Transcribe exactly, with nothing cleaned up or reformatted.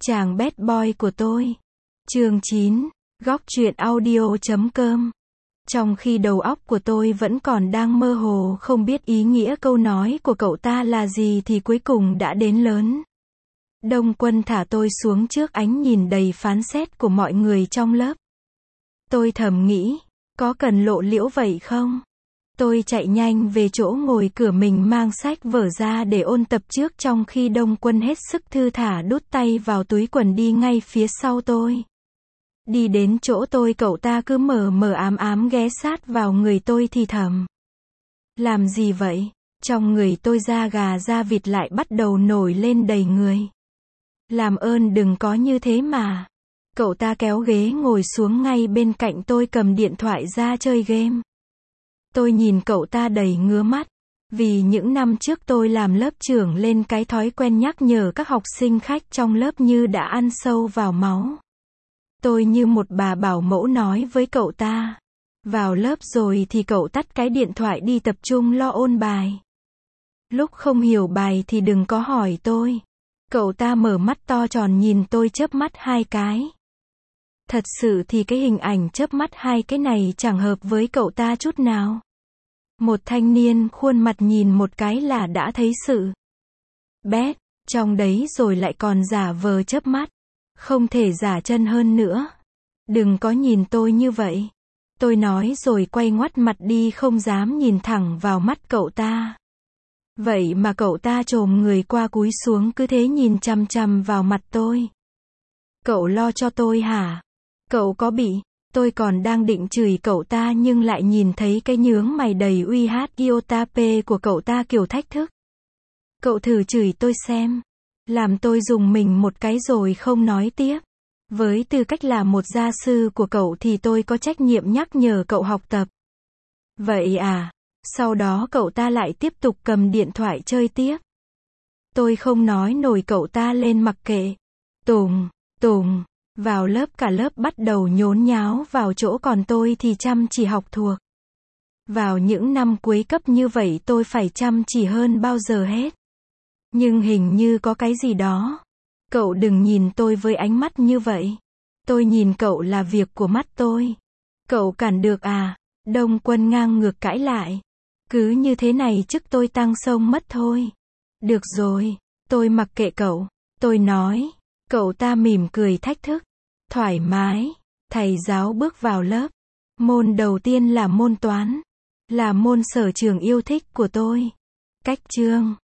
Chàng bad boy của tôi. Chương chín. Góc truyện audio chấm com. Trong khi đầu óc của tôi vẫn còn đang mơ hồ không biết ý nghĩa câu nói của cậu ta là gì thì cuối cùng đã đến lớn. Đông Quân thả tôi xuống trước ánh nhìn đầy phán xét của mọi người trong lớp. Tôi thầm nghĩ, có cần lộ liễu vậy không? Tôi chạy nhanh về chỗ ngồi cửa mình mang sách vở ra để ôn tập trước trong khi Đông Quân hết sức thư thả đút tay vào túi quần đi ngay phía sau tôi. Đi đến chỗ tôi cậu ta cứ mờ mờ ám ám ghé sát vào người tôi thì thầm. Làm gì vậy? Trong người tôi da gà da vịt lại bắt đầu nổi lên đầy người. Làm ơn đừng có như thế mà. Cậu ta kéo ghế ngồi xuống ngay bên cạnh tôi cầm điện thoại ra chơi game. Tôi nhìn cậu ta đầy ngứa mắt. Vì những năm trước tôi làm lớp trưởng lên cái thói quen nhắc nhở các học sinh khách trong lớp như đã ăn sâu vào máu. Tôi như một bà bảo mẫu nói với cậu ta. Vào lớp rồi thì cậu tắt cái điện thoại đi tập trung lo ôn bài. Lúc không hiểu bài thì đừng có hỏi tôi. Cậu ta mở mắt to tròn nhìn tôi chớp mắt hai cái. Thật sự thì cái hình ảnh chớp mắt hai cái này chẳng hợp với cậu ta chút nào. Một thanh niên khuôn mặt nhìn một cái là đã thấy sự bét trong đấy rồi lại còn giả vờ chớp mắt. Không thể giả chân hơn nữa. Đừng có nhìn tôi như vậy. Tôi nói rồi quay ngoắt mặt đi không dám nhìn thẳng vào mắt cậu ta. Vậy mà cậu ta chồm người qua cúi xuống cứ thế nhìn chằm chằm vào mặt tôi. Cậu lo cho tôi hả? Cậu có bị? Tôi còn đang định chửi cậu ta nhưng lại nhìn thấy cái nhướng mày đầy uy hát iotape của cậu ta kiểu thách thức. Cậu thử chửi tôi xem. Làm tôi dùng mình một cái rồi không nói tiếp. Với tư cách là một gia sư của cậu thì tôi có trách nhiệm nhắc nhở cậu học tập. Vậy à? Sau đó cậu ta lại tiếp tục cầm điện thoại chơi tiếp. Tôi không nói nổi cậu ta lên mặc kệ. Tùng, tùng, vào lớp cả lớp bắt đầu nhốn nháo vào chỗ còn tôi thì chăm chỉ học thuộc. Vào những năm cuối cấp như vậy tôi phải chăm chỉ hơn bao giờ hết. Nhưng hình như có cái gì đó. Cậu đừng nhìn tôi với ánh mắt như vậy. Tôi nhìn cậu là việc của mắt tôi. Cậu cản được à? Đông Quân ngang ngược cãi lại. Cứ như thế này chức tôi tăng sông mất thôi. Được rồi, tôi mặc kệ cậu. Tôi nói. Cậu ta mỉm cười thách thức. Thoải mái. Thầy giáo bước vào lớp. Môn đầu tiên là môn toán. Là môn sở trường yêu thích của tôi. Cách chương.